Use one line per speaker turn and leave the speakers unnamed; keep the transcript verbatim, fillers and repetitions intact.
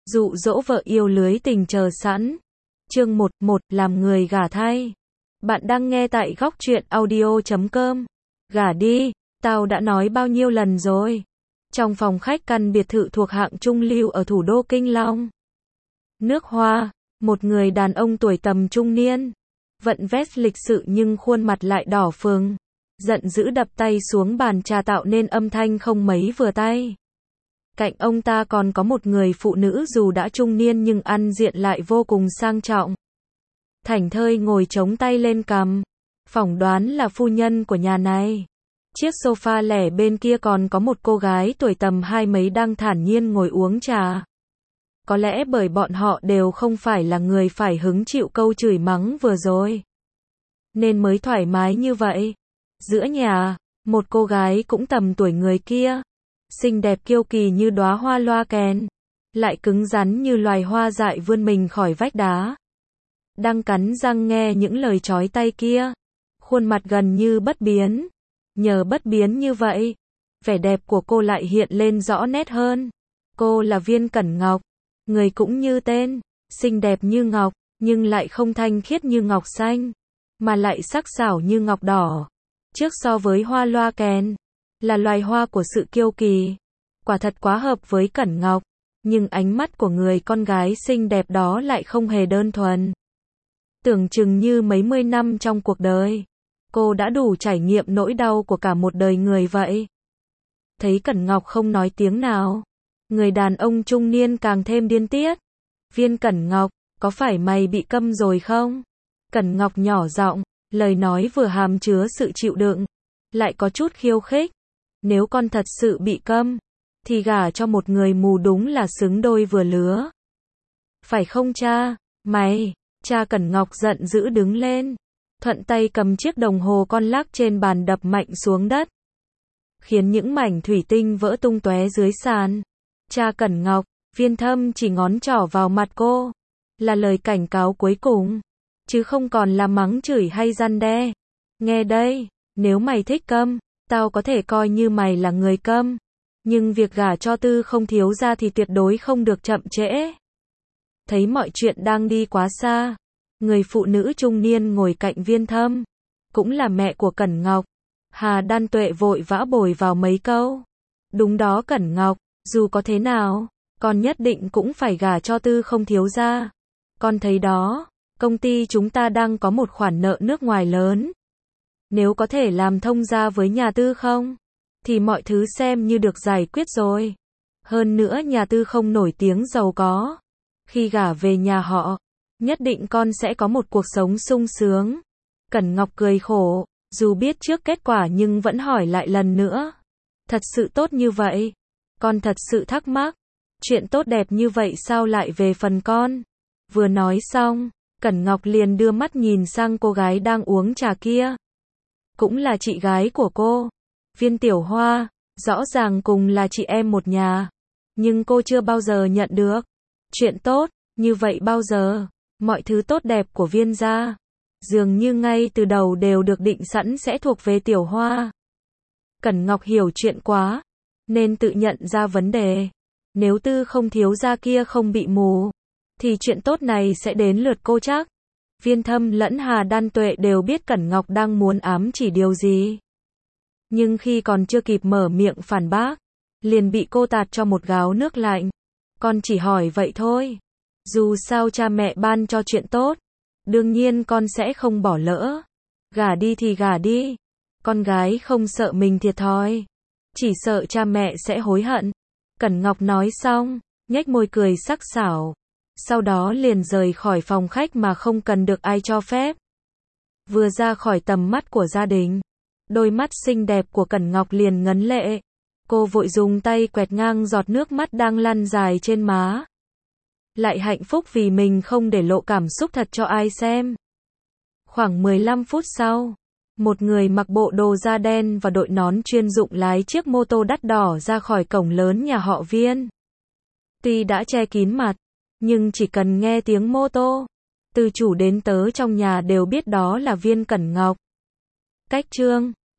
Dụ dỗ vợ yêu lưới tình chờ sẵn. Chương một, một làm người gả thay. Bạn đang nghe tại góc truyện audio chấm com. Gả đi, tao đã nói bao nhiêu lần rồi. Trong phòng khách căn biệt thự thuộc hạng trung lưu ở thủ đô Kinh Long. Nước Hoa, một người đàn ông tuổi tầm trung niên, vận vest lịch sự nhưng khuôn mặt lại đỏ phừng, giận dữ đập tay xuống bàn trà tạo nên âm thanh không mấy vừa tay. Cạnh ông ta còn có một người phụ nữ dù đã trung niên nhưng ăn diện lại vô cùng sang trọng. Thảnh thơi ngồi chống tay lên cằm, phỏng đoán là phu nhân của nhà này. Chiếc sofa lẻ bên kia còn có một cô gái tuổi tầm hai mấy đang thản nhiên ngồi uống trà. Có lẽ bởi bọn họ đều không phải là người phải hứng chịu câu chửi mắng vừa rồi, nên mới thoải mái như vậy. Giữa nhà, một cô gái cũng tầm tuổi người kia, xinh đẹp kiêu kỳ như đóa hoa loa kèn, lại cứng rắn như loài hoa dại vươn mình khỏi vách đá. Đang cắn răng nghe những lời chói tai kia, khuôn mặt gần như bất biến. Nhờ bất biến như vậy, vẻ đẹp của cô lại hiện lên rõ nét hơn. Cô là Viên Cẩn Ngọc, người cũng như tên, xinh đẹp như ngọc, nhưng lại không thanh khiết như ngọc xanh, mà lại sắc sảo như ngọc đỏ. Trước so với hoa loa kèn, là loài hoa của sự kiêu kỳ, quả thật quá hợp với Cẩn Ngọc, nhưng ánh mắt của người con gái xinh đẹp đó lại không hề đơn thuần. Tưởng chừng như mấy mươi năm trong cuộc đời, cô đã đủ trải nghiệm nỗi đau của cả một đời người vậy. Thấy Cẩn Ngọc không nói tiếng nào, người đàn ông trung niên càng thêm điên tiết. Viên Cẩn Ngọc, có phải mày bị câm rồi không? Cẩn Ngọc nhỏ giọng, lời nói vừa hàm chứa sự chịu đựng, lại có chút khiêu khích. Nếu con thật sự bị câm, thì gả cho một người mù đúng là xứng đôi vừa lứa. Phải không cha? Mày, cha Cẩn Ngọc giận dữ đứng lên, thuận tay cầm chiếc đồng hồ con lắc trên bàn đập mạnh xuống đất, khiến những mảnh thủy tinh vỡ tung tóe dưới sàn. Cha Cẩn Ngọc, Viên Thâm chỉ ngón trỏ vào mặt cô, là lời cảnh cáo cuối cùng, chứ không còn là mắng chửi hay răn đe. Nghe đây, nếu mày thích câm, tao có thể coi như mày là người câm, nhưng việc gả cho Tư Không thiếu gia thì tuyệt đối không được chậm trễ. Thấy mọi chuyện đang đi quá xa, người phụ nữ trung niên ngồi cạnh Viên Thâm, cũng là mẹ của Cẩn Ngọc, Hà Đan Tuệ vội vã bồi vào mấy câu. Đúng đó Cẩn Ngọc, dù có thế nào, con nhất định cũng phải gả cho Tư Không thiếu gia. Con thấy đó, công ty chúng ta đang có một khoản nợ nước ngoài lớn. Nếu có thể làm thông gia với nhà Tư Không, thì mọi thứ xem như được giải quyết rồi. Hơn nữa nhà Tư Không nổi tiếng giàu có. Khi gả về nhà họ, nhất định con sẽ có một cuộc sống sung sướng. Cẩn Ngọc cười khổ, dù biết trước kết quả nhưng vẫn hỏi lại lần nữa. Thật sự tốt như vậy? Con thật sự thắc mắc. Chuyện tốt đẹp như vậy sao lại về phần con? Vừa nói xong, Cẩn Ngọc liền đưa mắt nhìn sang cô gái đang uống trà kia. Cũng là chị gái của cô, Viên Tiểu Hoa, rõ ràng cùng là chị em một nhà. Nhưng cô chưa bao giờ nhận được chuyện tốt như vậy bao giờ. Mọi thứ tốt đẹp của Viên gia, dường như ngay từ đầu đều được định sẵn sẽ thuộc về Tiểu Hoa. Cẩn Ngọc hiểu chuyện quá, nên tự nhận ra vấn đề. Nếu Tư Không thiếu gia kia không bị mù, thì chuyện tốt này sẽ đến lượt cô chắc. Viên Thâm lẫn Hà Đan Tuệ đều biết Cẩn Ngọc đang muốn ám chỉ điều gì. Nhưng khi còn chưa kịp mở miệng phản bác, liền bị cô tạt cho một gáo nước lạnh. Con chỉ hỏi vậy thôi. Dù sao cha mẹ ban cho chuyện tốt, đương nhiên con sẽ không bỏ lỡ. Gả đi thì gả đi. Con gái không sợ mình thiệt thòi, chỉ sợ cha mẹ sẽ hối hận. Cẩn Ngọc nói xong, nhếch môi cười sắc sảo. Sau đó liền rời khỏi phòng khách mà không cần được ai cho phép. Vừa ra khỏi tầm mắt của gia đình, đôi mắt xinh đẹp của Cẩn Ngọc liền ngấn lệ. Cô vội dùng tay quẹt ngang giọt nước mắt đang lăn dài trên má. Lại hạnh phúc vì mình không để lộ cảm xúc thật cho ai xem. Khoảng mười lăm phút sau, một người mặc bộ đồ da đen và đội nón chuyên dụng lái chiếc mô tô đắt đỏ ra khỏi cổng lớn nhà họ Viên. Tuy đã che kín mặt, nhưng chỉ cần nghe tiếng mô tô, từ chủ đến tớ trong nhà đều biết đó là Viên Cẩn Ngọc. Cách chương